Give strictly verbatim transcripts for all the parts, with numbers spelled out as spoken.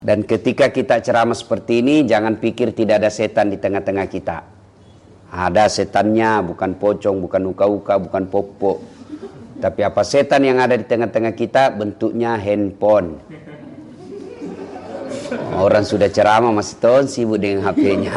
Dan ketika kita ceramah seperti ini, jangan pikir tidak ada setan di tengah-tengah kita. Ada setannya, bukan pocong, bukan uka-uka, bukan popo. Tapi apa setan yang ada di tengah-tengah kita? Bentuknya handphone. Orang sudah ceramah masih tahun sibuk dengan H P-nya.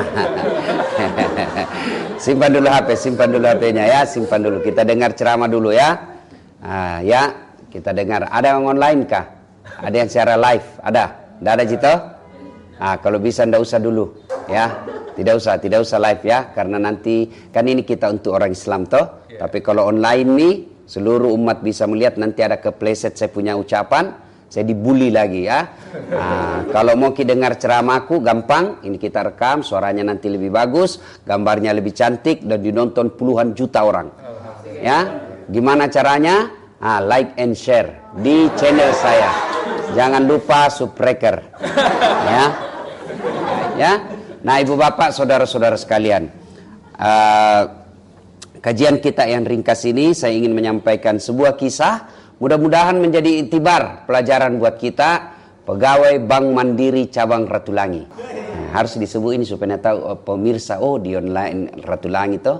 Simpan dulu H P, simpan dulu H P-nya ya, simpan dulu. Kita dengar ceramah dulu ya. Ah, ya, kita dengar. Ada yang online kah? Ada yang secara live? Ada? Tidak ada Cito? Ah, kalau bisa tidak usah dulu ya. Tidak usah, tidak usah live ya, karena nanti kan ini kita untuk orang Islam toh. Yeah. Tapi kalau online nih seluruh umat bisa melihat, nanti ada kepleset saya punya ucapan, saya dibully lagi ya. Nah, kalau mau kita dengar ceramahku gampang, ini kita rekam, suaranya nanti lebih bagus, gambarnya lebih cantik dan dinonton puluhan juta orang. Ya, gimana caranya? Ah, like and share di channel saya. Jangan lupa subscriber. Ya, ya. Nah, ibu bapak, saudara-saudara sekalian, uh, kajian kita yang ringkas ini saya ingin menyampaikan sebuah kisah. Mudah-mudahan menjadi iktibar pelajaran buat kita, pegawai Bank Mandiri cabang Ratulangi. Nah, harus disebut ini supaya tahu oh, pemirsa, oh di online Ratulangi toh.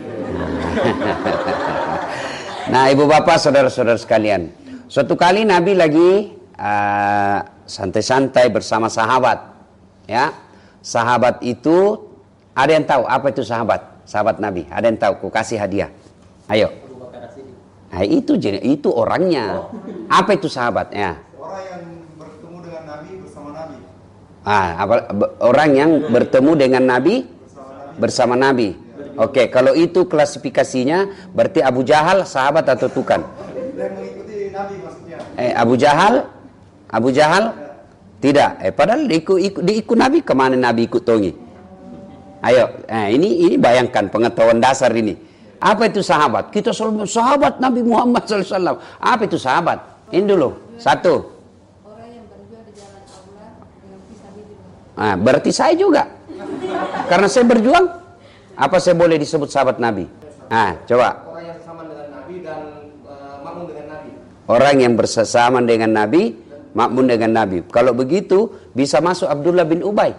Nah, ibu bapak, saudara-saudara sekalian, suatu kali Nabi lagi santai-santai uh, bersama sahabat. Ya, sahabat itu ada yang tahu apa itu sahabat? Sahabat Nabi, ada yang tahu? Ku kasih hadiah. Ayo. Nah, itu itu orangnya. Apa itu sahabat? Ya. Orang yang bertemu dengan Nabi bersama Nabi. Ah, apa, orang yang bertemu dengan Nabi bersama Nabi. Oke, kalau itu klasifikasinya berarti Abu Jahal sahabat atau bukan? Dia mengikuti Nabi maksudnya. Eh, Abu Jahal? Abu Jahal? Tidak. Eh, padahal diikut, ikut, diikut Nabi, kemana Nabi ikut tongi? Ayo, eh, ini ini bayangkan pengetahuan dasar ini. Apa itu sahabat? Kita selalu sahabat Nabi Muhammad shallallahu alaihi wasallam. Apa itu sahabat? Ini dulu. Satu. Orang yang berjuang di jalan Allah dengan fisabilillah. Nah, berarti saya juga. Karena saya berjuang. Apa saya boleh disebut sahabat Nabi? Nah, coba. Orang yang sama dengan Nabi dan uh, makmum dengan Nabi. Orang yang bersama dengan Nabi, makmum dengan Nabi. Kalau begitu bisa masuk Abdullah bin Ubay.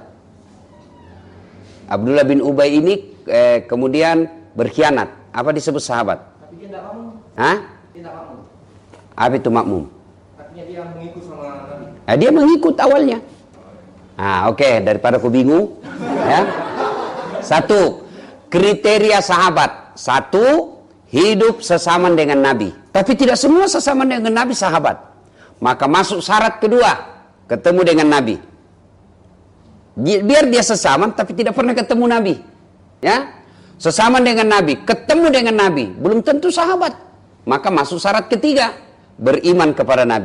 Abdullah bin Ubay ini eh, kemudian berkhianat. Apa disebut sahabat? Tapi dia tidak makmum. Hah? Dia tidak makmum. Apa itu makmum? Artinya dia mengikut sama Nabi. Nah, dia mengikut awalnya. Ah, oke, okay. Daripada aku bingung, ya. Satu, kriteria sahabat. Satu, hidup sesama dengan Nabi. Tapi tidak semua sesama dengan Nabi sahabat. Maka masuk syarat kedua, ketemu dengan Nabi. Biar dia sesama tapi tidak pernah ketemu Nabi. Ya. Sesama dengan Nabi, ketemu dengan Nabi, belum tentu sahabat. Maka masuk syarat ketiga, beriman kepada Nabi.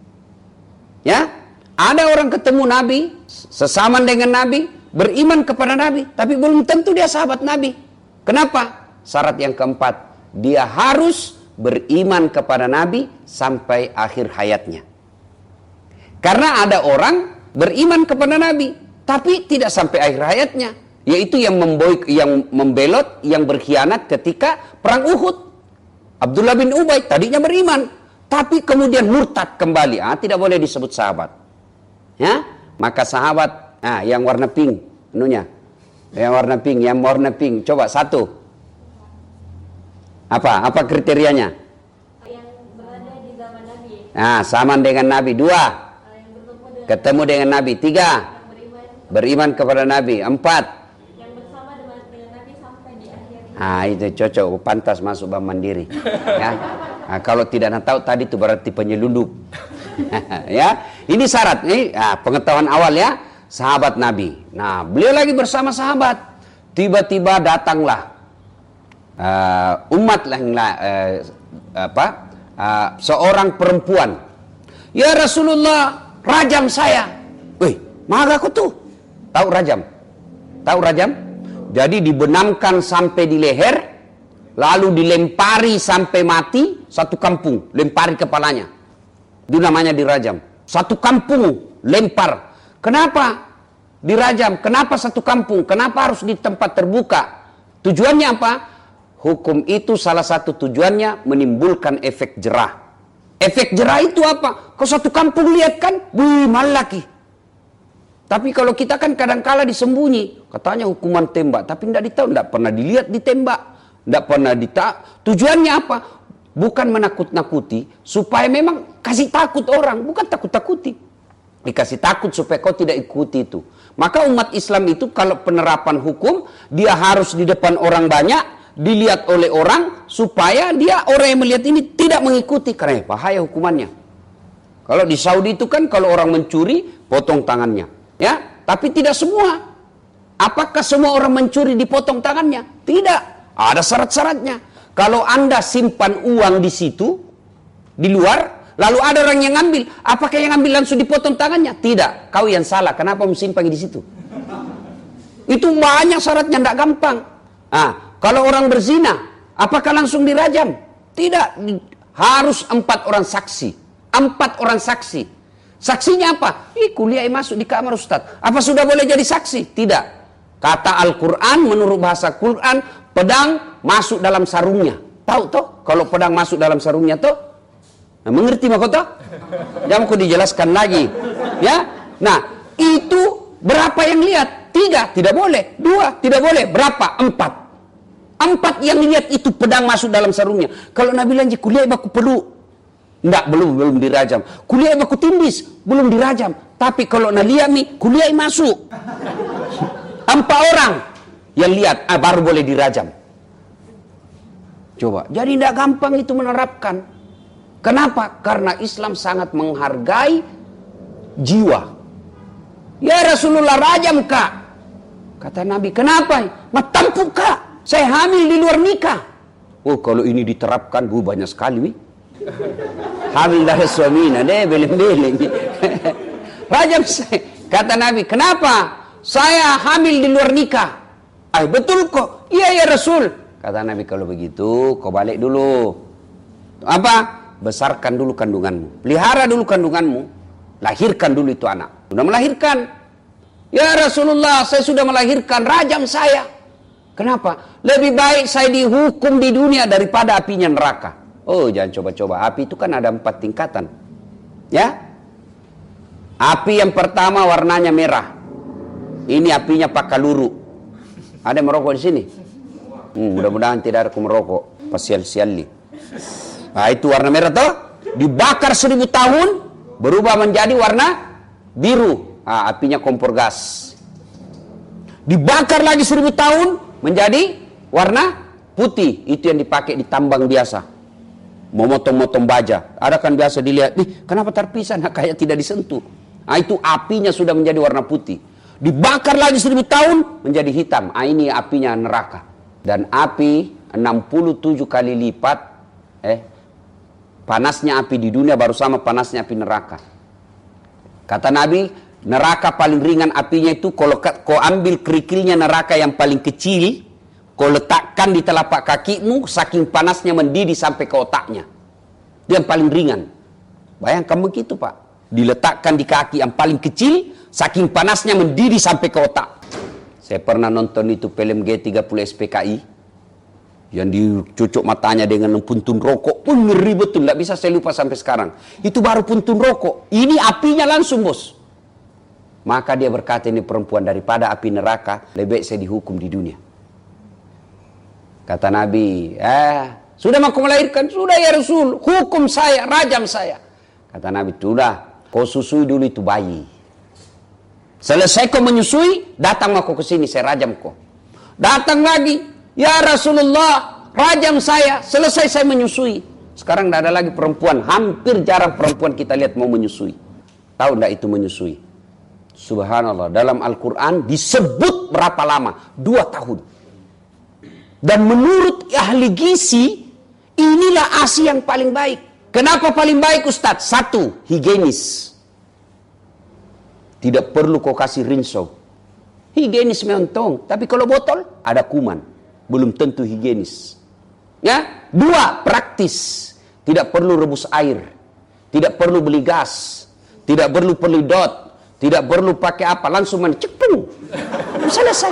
Ya. Ada orang ketemu Nabi, sesama dengan Nabi, beriman kepada Nabi, tapi belum tentu dia sahabat Nabi. Kenapa? Syarat yang keempat, dia harus beriman kepada Nabi sampai akhir hayatnya. Karena ada orang beriman kepada Nabi, tapi tidak sampai akhir hayatnya, yaitu yang memboik, yang membelot, yang berkhianat ketika perang Uhud. Abdullah bin Ubay tadinya beriman, tapi kemudian murtad kembali. Ah, tidak boleh disebut sahabat. Ya, maka sahabat, ah, yang warna pink, anunya, yang warna pink, yang warna pink. Coba satu. Apa? Apa kriterianya? Yang berada di zaman Nabi. Nah, sama dengan Nabi. Dua, Yang bertemu dengan ketemu dengan Nabi. Tiga, yang beriman, beriman kepada Nabi. Empat, yang bersama dengan, dengan Nabi sampai di akhir hidup. ah, itu cocok, pantas masuk Bank Mandiri. Ya. Nah, kalau tidak tahu tadi itu berarti penyelundup. Ya, ini syarat nih, ah, pengetahuan awal ya, sahabat Nabi. Nah, beliau lagi bersama sahabat. Tiba-tiba datanglah uh, umat yang uh, apa? Uh, seorang perempuan. Ya Rasulullah, rajam saya. Wih, mana aku tuh? Tahu rajam? Tahu rajam? Jadi dibenamkan sampai di leher, lalu dilempari sampai mati, satu kampung lempari kepalanya. Itu namanya dirajam. Satu kampung lempar. Kenapa dirajam? Kenapa satu kampung? Kenapa harus di tempat terbuka? Tujuannya apa? Hukum itu salah satu tujuannya menimbulkan efek jerah. Efek jerah itu apa? Kau satu kampung lihat kan? Wih, malaki. Tapi kalau kita kan kadang-kala disembunyi. Katanya hukuman tembak. Tapi tidak ditahu, tidak pernah dilihat ditembak. Tidak pernah ditahu. Tujuannya apa? Bukan menakut-nakuti. Supaya memang kasih takut orang. Bukan takut-takuti. Dikasih takut supaya kau tidak ikuti itu. Maka umat Islam itu kalau penerapan hukum. Dia harus di depan orang banyak. Dilihat oleh orang. Supaya dia orang yang melihat ini tidak mengikuti. Karena bahaya hukumannya. Kalau di Saudi itu kan kalau orang mencuri. Potong tangannya. Ya, tapi tidak semua. Apakah semua orang mencuri dipotong tangannya? Tidak. Ada syarat-syaratnya. Kalau Anda simpan uang di situ, di luar, lalu ada orang yang ngambil, apakah yang ngambil langsung dipotong tangannya? Tidak. Kau yang salah. Kenapa simpan di situ? Itu banyak syaratnya, tidak gampang. Nah, kalau orang berzina, apakah langsung dirajam? Tidak. Harus empat orang saksi. Empat orang saksi. Saksinya apa? Ih, kuliah masuk di kamar Ustaz. Apa sudah boleh jadi saksi? Tidak. Kata Al-Quran, menurut bahasa Quran, pedang masuk dalam sarungnya. Tahu toh? Kalau pedang masuk dalam sarungnya toh? Nah, mengerti mak toh? Jangan aku dijelaskan lagi. Ya? Nah, itu berapa yang lihat? Tiga, tidak boleh. Dua, tidak boleh. Berapa? Empat. Empat yang lihat itu pedang masuk dalam sarungnya. Kalau Nabi lanjut kuliah aku perlu. Enggak, belum belum dirajam. Kuliah baku tindis, belum dirajam. Tapi kalau nak lihat nih, kuliah masuk. Empat orang yang lihat, ah, baru boleh dirajam. Coba, jadi tidak gampang itu menerapkan. Kenapa? Karena Islam sangat menghargai jiwa. Ya Rasulullah, rajam kak. Kata Nabi, kenapa? Matampuk kak, saya hamil di luar nikah. Oh, kalau ini diterapkan, bu banyak sekali. Wih. Hamil dari suaminya deh beleng-beleng. Rajam saya. Kata Nabi, kenapa? Saya hamil di luar nikah. Ah, betul kok. Iya ya Rasul. Kata Nabi, kalau begitu kau balik dulu. Apa? Besarkan dulu kandunganmu. Pelihara dulu kandunganmu. Lahirkan dulu itu anak. Sudah melahirkan. Ya Rasulullah, saya sudah melahirkan. Rajam saya. Kenapa? Lebih baik saya dihukum di dunia daripada apinya neraka. Oh, jangan coba-coba. Api itu kan ada empat tingkatan. Ya. Api yang pertama warnanya merah. Ini apinya pakaluru. Ada yang merokok di sini? Hmm, mudah-mudahan tidak ada yang merokok. Pasial-siali. Nah, itu warna merah toh. Dibakar seribu tahun. Berubah menjadi warna biru. Nah, apinya kompor gas. Dibakar lagi seribu tahun. Menjadi warna putih. Itu yang dipakai di tambang biasa. Mau motong-motong baja. Ada kan biasa dilihat, nih kenapa terpisah, nah, kayak tidak disentuh. Nah, itu apinya sudah menjadi warna putih. Dibakar lagi seribu tahun, menjadi hitam. Nah, ini apinya neraka. Dan api enam puluh tujuh kali lipat, eh, panasnya api di dunia baru sama panasnya api neraka. Kata Nabi, neraka paling ringan apinya itu, kalau kau ambil kerikilnya neraka yang paling kecil, kau letakkan di telapak kakimu, saking panasnya mendidih sampai ke otaknya. Dia yang paling ringan. Bayangkan begitu Pak. Diletakkan di kaki yang paling kecil, saking panasnya mendidih sampai ke otak. Saya pernah nonton itu film G tiga puluh S P K I. Yang dicucuk matanya dengan puntun rokok. Pun ngeri betul, tidak bisa saya lupa sampai sekarang. Itu baru puntun rokok. Ini apinya langsung bos. Maka dia berkata, ini perempuan daripada api neraka, lebih baik saya dihukum di dunia. Kata Nabi, eh, sudah mau melahirkan? Sudah ya Rasul, hukum saya, rajam saya. Kata Nabi, sudah, kau susui dulu itu bayi. Selesai kau menyusui, datang aku ke sini, saya rajam kau. Datang lagi, ya Rasulullah, rajam saya, selesai saya menyusui. Sekarang tidak ada lagi perempuan, hampir jarang perempuan kita lihat mau menyusui. Tahu tidak itu menyusui? Subhanallah, dalam Al-Quran disebut berapa lama? Dua tahun. Dan menurut ahli gizi, inilah A S I yang paling baik. Kenapa paling baik Ustadz? Satu, higienis. Tidak perlu kau kasih rinso. Higienis mentong. Tapi kalau botol, ada kuman. Belum tentu higienis. Ya, dua, praktis. Tidak perlu rebus air. Tidak perlu beli gas. Tidak perlu pelidot. Tidak perlu pakai apa. Langsung mencekung. Selesai.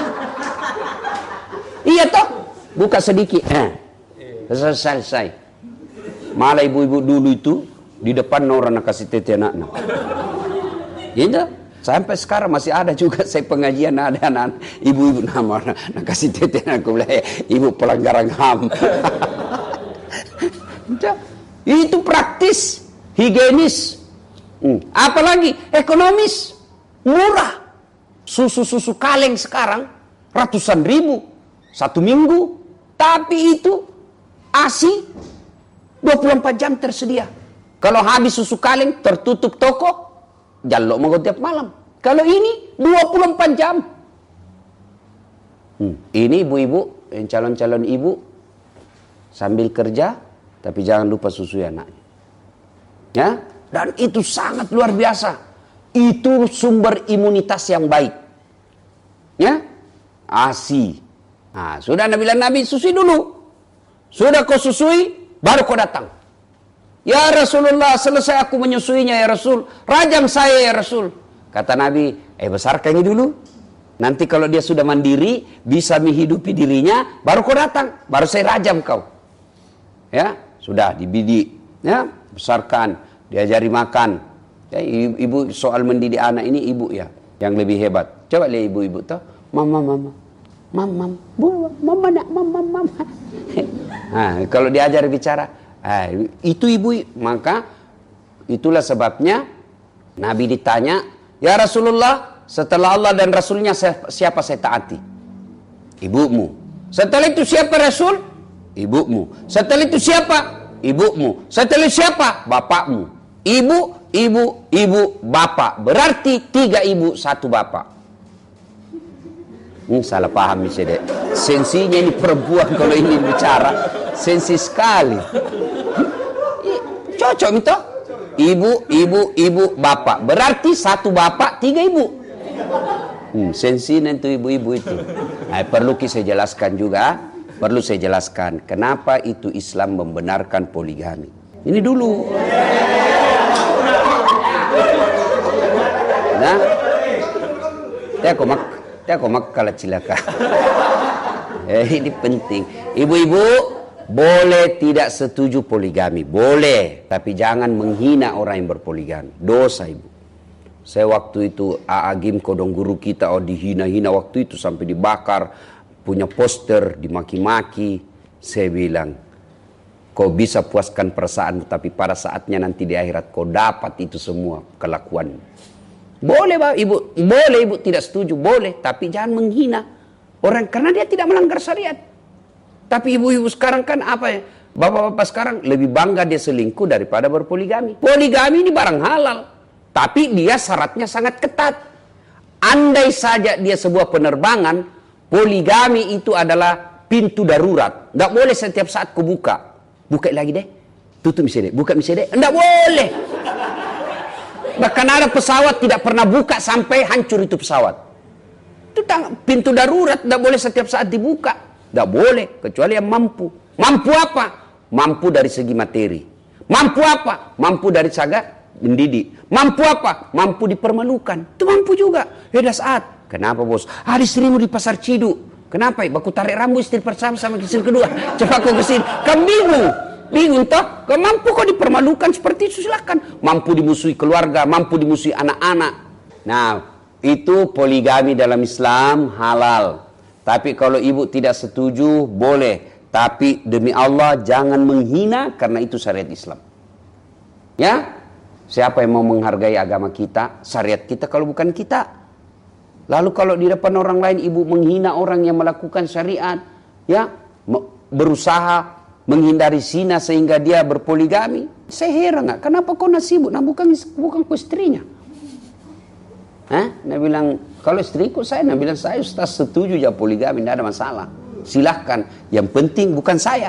Iya toh? Buka sedikit, eh, selesai, selesai. Malah ibu-ibu dulu itu di depan orang nak kasih tete anak-anak. Gitu, Sampai sekarang masih ada juga saya pengajian ada anak ibu-ibu nama nak, nak kasih tete aku bilang ibu pelanggaran H A M. Itu praktis, higienis, hmm. apalagi ekonomis, murah. Susu-susu kaleng sekarang ratusan ribu satu minggu, tapi itu A S I dua puluh empat jam tersedia. Kalau habis susu kaleng tertutup toko, jalok mau tiap malam. Kalau ini dua puluh empat jam. Hmm. Ini ibu-ibu, yang calon-calon ibu sambil kerja, tapi jangan lupa susui anaknya. Ya, dan itu sangat luar biasa. Itu sumber imunitas yang baik. Ya, A S I. Nah, sudah Nabi bilang Nabi susui dulu. Sudah kau susui, baru kau datang. Ya Rasulullah, selesai aku menyusuinya ya Rasul. Rajam saya ya Rasul. Kata Nabi, eh besarkan ini dulu. Nanti kalau dia sudah mandiri, bisa menghidupi dirinya, baru kau datang. Baru saya rajam kau. Ya, sudah dibidik. Ya, besarkan, diajari makan. Ya, ibu soal mendidik anak ini ibu ya yang lebih hebat. Coba lihat ibu-ibu tuh, mama mama, mama, bu, mama nak, mama mama. Nah, kalau diajar bicara, ah, itu ibu, maka itulah sebabnya Nabi ditanya, ya Rasulullah, setelah Allah dan Rasulnya siapa saya taati? Ibumu. Setelah itu siapa Rasul? Ibumu. Setelah itu siapa? Ibumu. Setelah itu siapa? Bapakmu. Ibu, ibu, ibu, bapak. Berarti tiga ibu, satu bapak. Ini salah paham sih dek. Sensinya ini perempuan kalau ini bicara. Sensi sekali. Cocok itu. Ibu, ibu, ibu, bapak. Berarti satu bapak, tiga ibu. Hmm, sensi itu ibu-ibu itu. Nah, perlu saya jelaskan juga. Perlu saya jelaskan. Kenapa itu Islam membenarkan poligami. Ini dulu. Nah, ya kok mak, ya kok mak kalah cilaka. Eh, ini penting. Ibu-ibu boleh tidak setuju poligami, boleh, tapi jangan menghina orang yang berpoligami. Dosa ibu. Saya waktu itu A A Gim kodong guru kita oh dihina-hina waktu itu sampai dibakar, punya poster, dimaki-maki. Saya bilang, kau bisa puaskan perasaanmu, tapi pada saatnya nanti di akhirat kau dapat itu semua kelakuan. Boleh Pak, Ibu, boleh Ibu tidak setuju, boleh, tapi jangan menghina orang karena dia tidak melanggar syariat. Tapi ibu-ibu sekarang kan apa ya? Bapak-bapak sekarang lebih bangga dia selingkuh daripada berpoligami. Poligami ini barang halal, tapi dia syaratnya sangat ketat. Andai saja dia sebuah penerbangan, poligami itu adalah pintu darurat. Nggak boleh setiap saat kau buka. Buka lagi deh, tutup misalnya deh, buka misalnya deh, enggak boleh. Bahkan ada pesawat tidak pernah buka sampai hancur itu pesawat. Itu pintu darurat, enggak boleh setiap saat dibuka. Enggak boleh, kecuali yang mampu. Mampu apa? Mampu dari segi materi. Mampu apa? Mampu dari saga mendidik. Mampu apa? Mampu dipermalukan. Itu mampu juga. Beda saat. Kenapa bos? Ah, istrimu di pasar Ciduk. Kenapa? Baku tarik rambut istri pertama sama istri kedua. Coba kau kesini. Kan bingung. Bingung toh? Kau mampu kau dipermalukan seperti itu silakan. Mampu dimusuhi keluarga, mampu dimusuhi anak-anak. Nah, itu poligami dalam Islam halal. Tapi kalau ibu tidak setuju, boleh. Tapi demi Allah jangan menghina karena itu syariat Islam. Ya? Siapa yang mau menghargai agama kita, syariat kita kalau bukan kita? Lalu kalau di depan orang lain ibu menghina orang yang melakukan syariat, ya, berusaha menghindari zina sehingga dia berpoligami. Saya heran nggak? Kenapa kau nasibuk? Nah bukan bukan ku istrinya. Hah? Nah bilang kalau istriku saya, nah bilang saya Ustaz setuju ya poligami, tidak ada masalah. Silahkan. Yang penting bukan saya.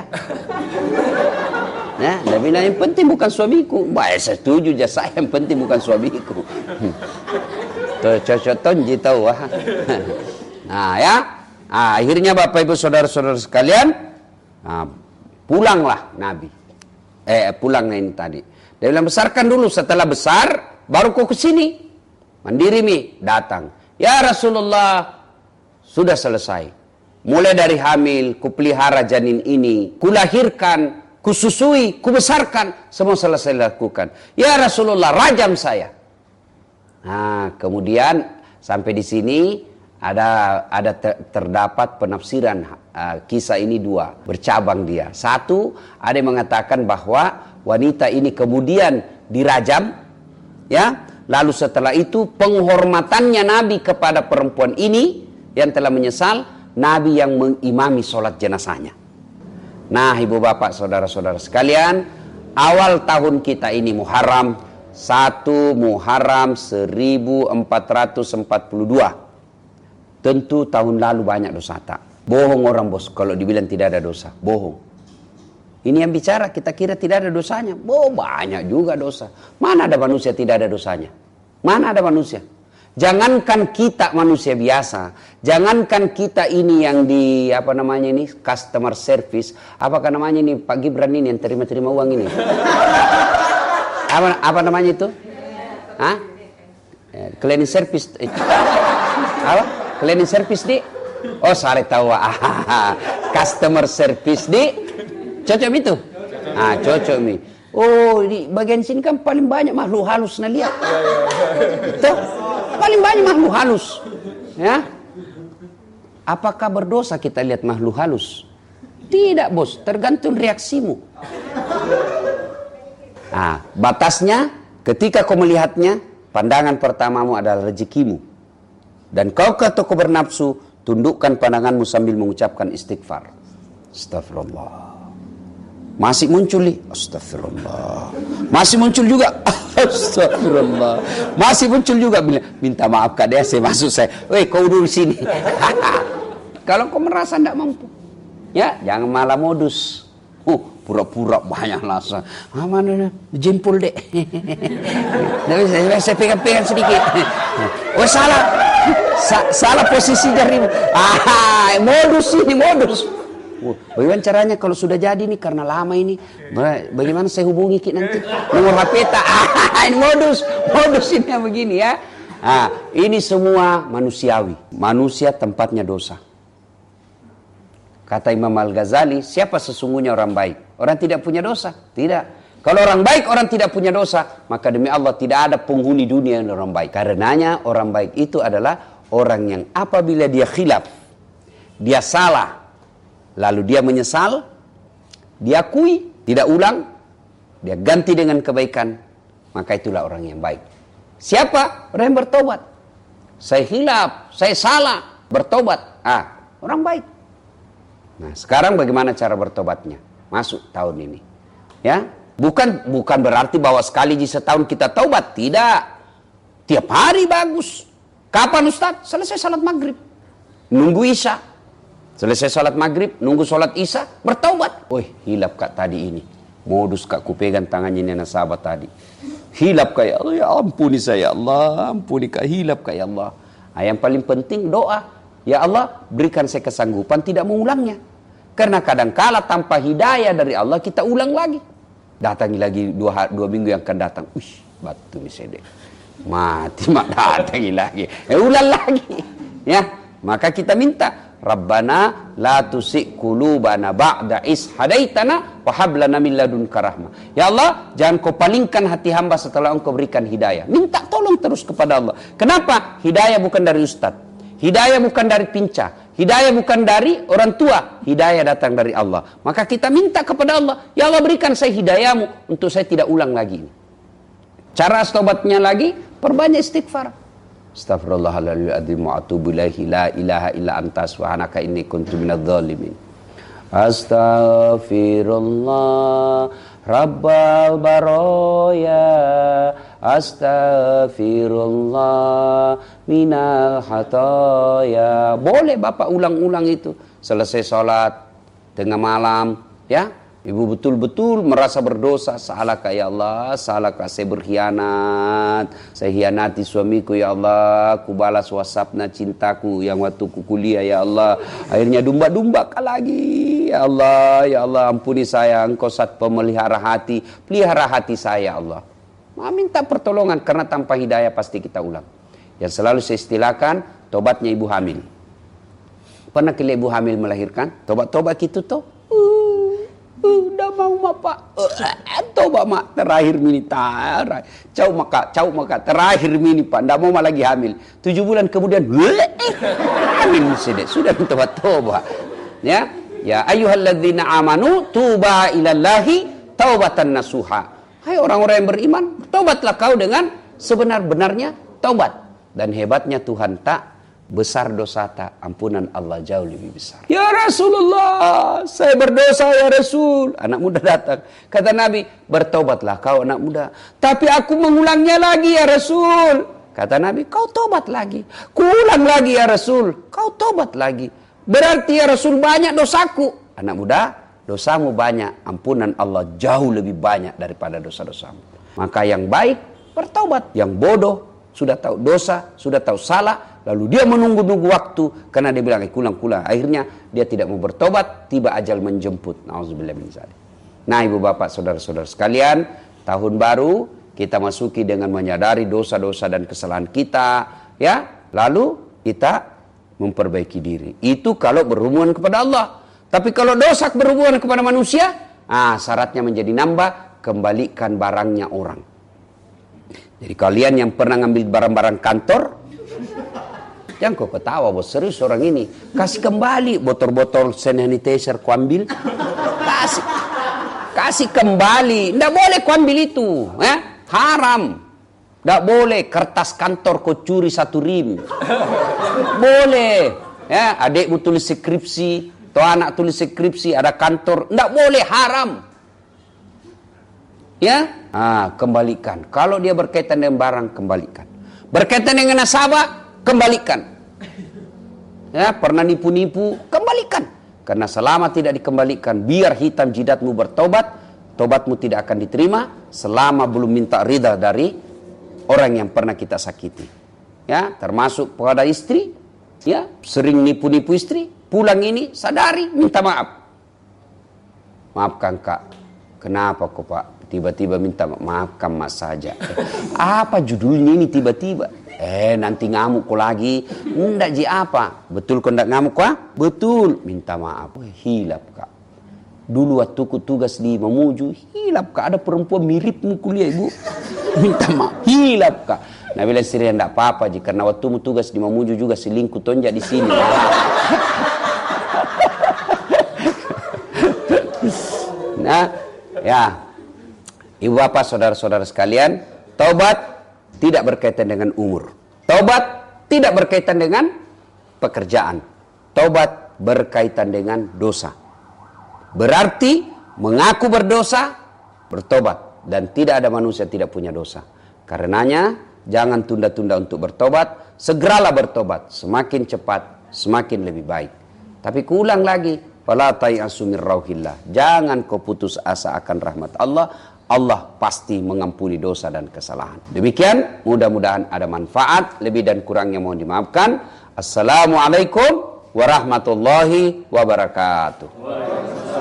Nah, dia bilang yang penting bukan suamiku. Baik, saya setuju ya saya, yang penting bukan suamiku. Tuh cocok je tahu ah. Nah ya, nah, akhirnya Bapak Ibu saudara-saudara sekalian, nah, pulanglah Nabi. Eh pulangnya ini tadi. Dia bilang besarkan dulu, setelah besar baru kau ke sini. Mandiri mi datang. Ya Rasulullah, sudah selesai. Mulai dari hamil, kupelihara janin ini, kulahirkan, kususui, kubesarkan, semua selesai dilakukan. Ya Rasulullah, rajam saya. Nah, kemudian sampai di sini ada ada ter, terdapat penafsiran uh, kisah ini dua, bercabang dia. Satu, ada yang mengatakan bahwa wanita ini kemudian dirajam, ya. Lalu setelah itu penghormatannya Nabi kepada perempuan ini yang telah menyesal, Nabi yang mengimami sholat jenazahnya. Nah, ibu bapak, saudara-saudara sekalian, awal tahun kita ini Muharram, satu Muharram seribu empat ratus empat puluh dua. Tentu tahun lalu banyak dosa tak. Bohong orang bos kalau dibilang tidak ada dosa, bohong. Ini yang bicara, kita kira tidak ada dosanya. Oh, banyak juga dosa. Mana ada manusia tidak ada dosanya? Mana ada manusia? Jangankan kita manusia biasa, jangankan kita ini yang di apa namanya ini customer service, apakah namanya ini Pak Gibran ini yang terima-terima uang ini? Apa apa namanya itu? Hah? Cleaning service. Apa? Cleaning service di? Oh, saya tahu. Customer service di? Cocok itu? Ah, cocok mi. Oh, di bagian sini kan paling banyak makhluk halus nah lihat. Tuh, paling banyak makhluk halus. Ya. Apakah berdosa kita lihat makhluk halus? Tidak, bos, tergantung reaksimu. Ah, batasnya ketika kau melihatnya, pandangan pertamamu adalah rezekimu. Dan kau kata kau bernafsu, tundukkan pandanganmu sambil mengucapkan istighfar. Astagfirullah. Masih muncul nih, astagfirullah. Masih muncul juga, astagfirullah. Masih muncul juga, bilang, minta maaf kak dia, saya masuk saya. Weh, kau duduk sini. Kalau kau merasa tidak mampu, ya jangan malah modus. Oh, pura-pura banyak lasa. Ah, mana jempol dek. Saya pegang-pegang sedikit. Oh, salah. Sa salah posisi jari. Ah, modus ini, modus. Oh, bagaimana caranya kalau sudah jadi nih karena lama ini? Bagaimana saya hubungi Ki nanti? Nomor H P tak? Ah, ini modus, modus ini yang begini ya. Ah, ini semua manusiawi. Manusia tempatnya dosa. Kata Imam Al-Ghazali, siapa sesungguhnya orang baik? Orang tidak punya dosa? Tidak. Kalau orang baik, orang tidak punya dosa, maka demi Allah tidak ada penghuni dunia yang orang baik. Karenanya orang baik itu adalah orang yang apabila dia khilaf, dia salah, lalu dia menyesal, dia akui, tidak ulang, dia ganti dengan kebaikan, maka itulah orang yang baik. Siapa? Orang yang bertobat. Saya hilaf, saya salah, bertobat. Ah, orang baik. Nah, sekarang bagaimana cara bertobatnya? Masuk tahun ini. Ya, bukan bukan berarti bahwa sekali di setahun kita taubat, tidak. Tiap hari bagus. Kapan Ustaz? Selesai salat maghrib. Nunggu Isya. Selesai salat maghrib, nunggu salat Isya, bertaubat. Woi, hilap kak tadi ini. Modus kak ku pegang tangannya nenek sahabat tadi. Hilap kak ya Allah, ya ampuni saya Allah, ampuni kak, hilap kak ya Allah. Nah, yang paling penting doa. Ya Allah, berikan saya kesanggupan tidak mengulangnya. Karena kadangkala tanpa hidayah dari Allah kita ulang lagi. Datangi lagi dua, dua minggu yang akan datang. Wih, batu misalnya. Mati mak datangi lagi. Eh, ulang lagi. Ya, maka kita minta. Rabbana la tusik qulubana ba'da is hadaitana wa hab lana min ladunka rahmah. Ya Allah, jangan kau palingkan hati hamba setelah engkau berikan hidayah. Minta tolong terus kepada Allah. Kenapa? Hidayah bukan dari ustaz. Hidayah bukan dari pinca. Hidayah bukan dari orang tua. Hidayah datang dari Allah. Maka kita minta kepada Allah, ya Allah berikan saya hidayahmu untuk saya tidak ulang lagi. Cara tobatnya lagi, perbanyak istighfar. Astaghfirullahaladzim wa atubu ilaihi la ilaha illa anta subhanaka inni kuntu minadz zalimin. Astaghfirullah Rabbal baroya, astaghfirullah minal hataya. Boleh Bapak ulang-ulang itu. Selesai sholat, tengah malam, ya. Ibu betul-betul merasa berdosa. Salahkah ya Allah, salahkah saya berkhianat, saya hianati suamiku ya Allah, ku balas whatsappnya cintaku yang waktu ku kuliah ya Allah, akhirnya dumba-dumba lagi ya Allah, ya Allah ampuni saya, engkau sat pemelihara hati, pelihara hati saya ya Allah. Nah, minta pertolongan karena tanpa hidayah pasti kita ulang. Yang selalu saya istilahkan tobatnya ibu hamil. Pernah kali ibu hamil melahirkan? Tobat-tobat gitu tuh. Uh, Udah mau mak pak. Toba mak terakhir mini tarai. Cau maka, cau maka terakhir mini pak. Ndak mau mak lagi hamil. Tujuh bulan kemudian hamil sudah sudah toba toba. Ya, ya ayyuhalladzina amanu tuba ilallahi taubatan nasuha. Hai orang-orang yang beriman, bertobatlah kau dengan sebenar-benarnya taubat. Dan hebatnya Tuhan tak besar dosa tak, ampunan Allah jauh lebih besar. Ya Rasulullah, saya berdosa ya Rasul. Anak muda datang. Kata Nabi, bertobatlah kau anak muda. Tapi aku mengulangnya lagi ya Rasul. Kata Nabi, kau tobat lagi. Kuulang lagi ya Rasul. Kau tobat lagi. Berarti ya Rasul banyak dosaku. Anak muda, dosamu banyak. Ampunan Allah jauh lebih banyak daripada dosa-dosamu. Maka yang baik, bertobat. Yang bodoh, sudah tahu dosa, sudah tahu salah. Lalu dia menunggu-nunggu waktu karena dia bilang kulang-kulang. Akhirnya dia tidak mau bertobat, tiba ajal menjemput. Nauzubillah min dzalik. Nah, Ibu Bapak, saudara-saudara sekalian, tahun baru kita masuki dengan menyadari dosa-dosa dan kesalahan kita, ya. Lalu kita memperbaiki diri. Itu kalau berhubungan kepada Allah. Tapi kalau dosa berhubungan kepada manusia, ah syaratnya menjadi nambah, kembalikan barangnya orang. Jadi kalian yang pernah ngambil barang-barang kantor, jangan kau ketawa, bos, serius orang ini. Kasih kembali botol-botol sanitizer ku ambil. Kasih. Kasih kembali. Nggak boleh ku ambil itu. Eh? Haram. Nggak boleh kertas kantor kau curi satu rim. Boleh. Ya, adikmu tulis skripsi. Atau anak tulis skripsi, ada kantor. Nggak boleh, haram. Ya, ah, kembalikan. Kalau dia berkaitan dengan barang, kembalikan. Berkaitan dengan nasabah, kembalikan. Ya, pernah nipu-nipu, kembalikan. Karena selama tidak dikembalikan, biar hitam jidatmu bertobat, tobatmu tidak akan diterima selama belum minta ridha dari orang yang pernah kita sakiti. Ya, termasuk pada istri, ya, sering nipu-nipu istri, pulang ini sadari minta maaf. Maafkan Kak. Kenapa kok Pak? Tiba-tiba minta maafkan Mas saja. Eh, apa judulnya ini tiba-tiba? Eh nanti ngamuk kok lagi. Ndak ji apa? Betul kok ndak ngamuk kok? Betul. Minta maaf. Oh, hilap Kak. Dulu waktu ku tugas di Mamuju, hilap Kak. Ada perempuan miripmu kuliah Ibu. Minta maaf. Hilap Kak. Nah bila istri ndak apa-apa ji. Karena waktu mu tugas di Mamuju juga selingkuh tonjak di sini. Nah ya. Ibu bapak saudara-saudara sekalian, taubat tidak berkaitan dengan umur. Taubat tidak berkaitan dengan pekerjaan. Taubat berkaitan dengan dosa. Berarti mengaku berdosa, bertobat. Dan tidak ada manusia tidak punya dosa. Karenanya jangan tunda-tunda untuk bertobat. Segeralah bertobat. Semakin cepat, semakin lebih baik. Tapi kuulang lagi. Fala tai'asu min rauhillah. Jangan kau putus asa akan rahmat Allah. Allah pasti mengampuni dosa dan kesalahan. Demikian, mudah-mudahan ada manfaat. Lebih dan kurangnya mohon dimaafkan. Assalamualaikum warahmatullahi wabarakatuh.